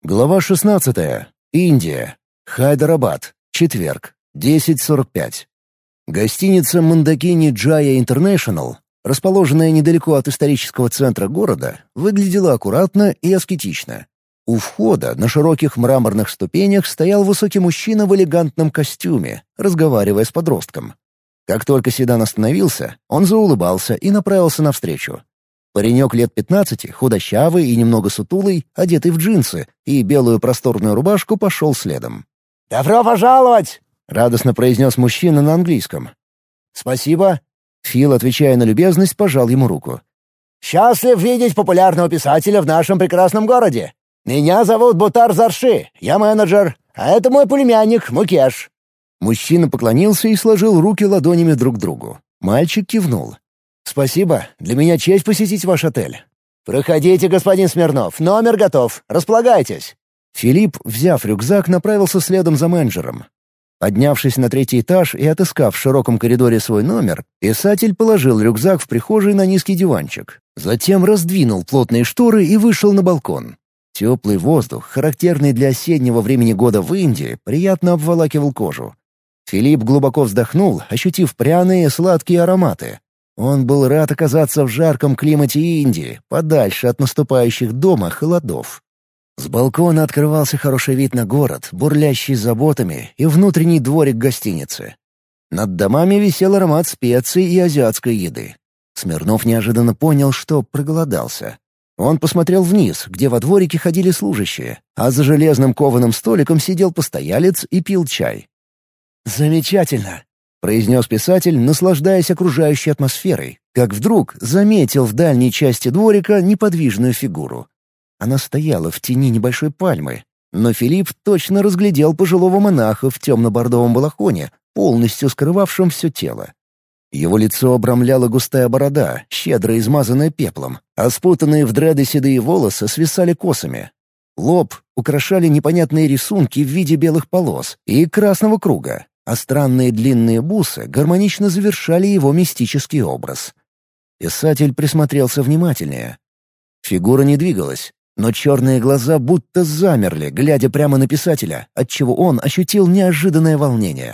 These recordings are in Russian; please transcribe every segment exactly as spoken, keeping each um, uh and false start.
Глава шестнадцатая. Индия. Хайдарабад. Четверг. десять сорок пять. Гостиница «Мандакини Джая Интернешнл», расположенная недалеко от исторического центра города, выглядела аккуратно и аскетично. У входа на широких мраморных ступенях стоял высокий мужчина в элегантном костюме, разговаривая с подростком. Как только седан остановился, он заулыбался и направился навстречу. Паренек лет пятнадцати, худощавый и немного сутулый, одетый в джинсы и белую просторную рубашку, пошел следом. «Добро пожаловать!» — радостно произнес мужчина на английском. «Спасибо». Фил, отвечая на любезность, пожал ему руку. «Счастлив видеть популярного писателя в нашем прекрасном городе. Меня зовут Бутар Зарши, я менеджер, а это мой племянник Мукеш». Мужчина поклонился и сложил руки ладонями друг к другу. Мальчик кивнул. «Спасибо, для меня честь посетить ваш отель». «Проходите, господин Смирнов, номер готов, располагайтесь». Филипп, взяв рюкзак, направился следом за менеджером. Поднявшись на третий этаж и отыскав в широком коридоре свой номер, писатель положил рюкзак в прихожей на низкий диванчик. Затем раздвинул плотные шторы и вышел на балкон. Теплый воздух, характерный для осеннего времени года в Индии, приятно обволакивал кожу. Филипп глубоко вздохнул, ощутив пряные и сладкие ароматы. Он был рад оказаться в жарком климате Индии, подальше от наступающих дома холодов. С балкона открывался хороший вид на город, бурлящий заботами, и внутренний дворик гостиницы. Над домами висел аромат специй и азиатской еды. Смирнов неожиданно понял, что проголодался. Он посмотрел вниз, где во дворике ходили служащие, а за железным кованым столиком сидел постоялец и пил чай. «Замечательно!» — произнес писатель, наслаждаясь окружающей атмосферой, как вдруг заметил в дальней части дворика неподвижную фигуру. Она стояла в тени небольшой пальмы, но Филипп точно разглядел пожилого монаха в темно-бордовом балахоне, полностью скрывавшем все тело. Его лицо обрамляла густая борода, щедро измазанная пеплом, а спутанные в дреды седые волосы свисали косами. Лоб украшали непонятные рисунки в виде белых полос и красного круга, а странные длинные бусы гармонично завершали его мистический образ. Писатель присмотрелся внимательнее. Фигура не двигалась, но черные глаза будто замерли, глядя прямо на писателя, отчего он ощутил неожиданное волнение.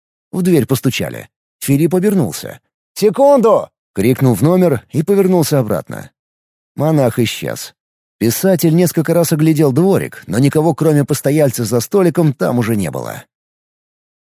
В дверь постучали. Филипп обернулся. «Секунду!» — крикнул в номер и повернулся обратно. Монах исчез. Писатель несколько раз оглядел дворик, но никого, кроме постояльца за столиком, там уже не было.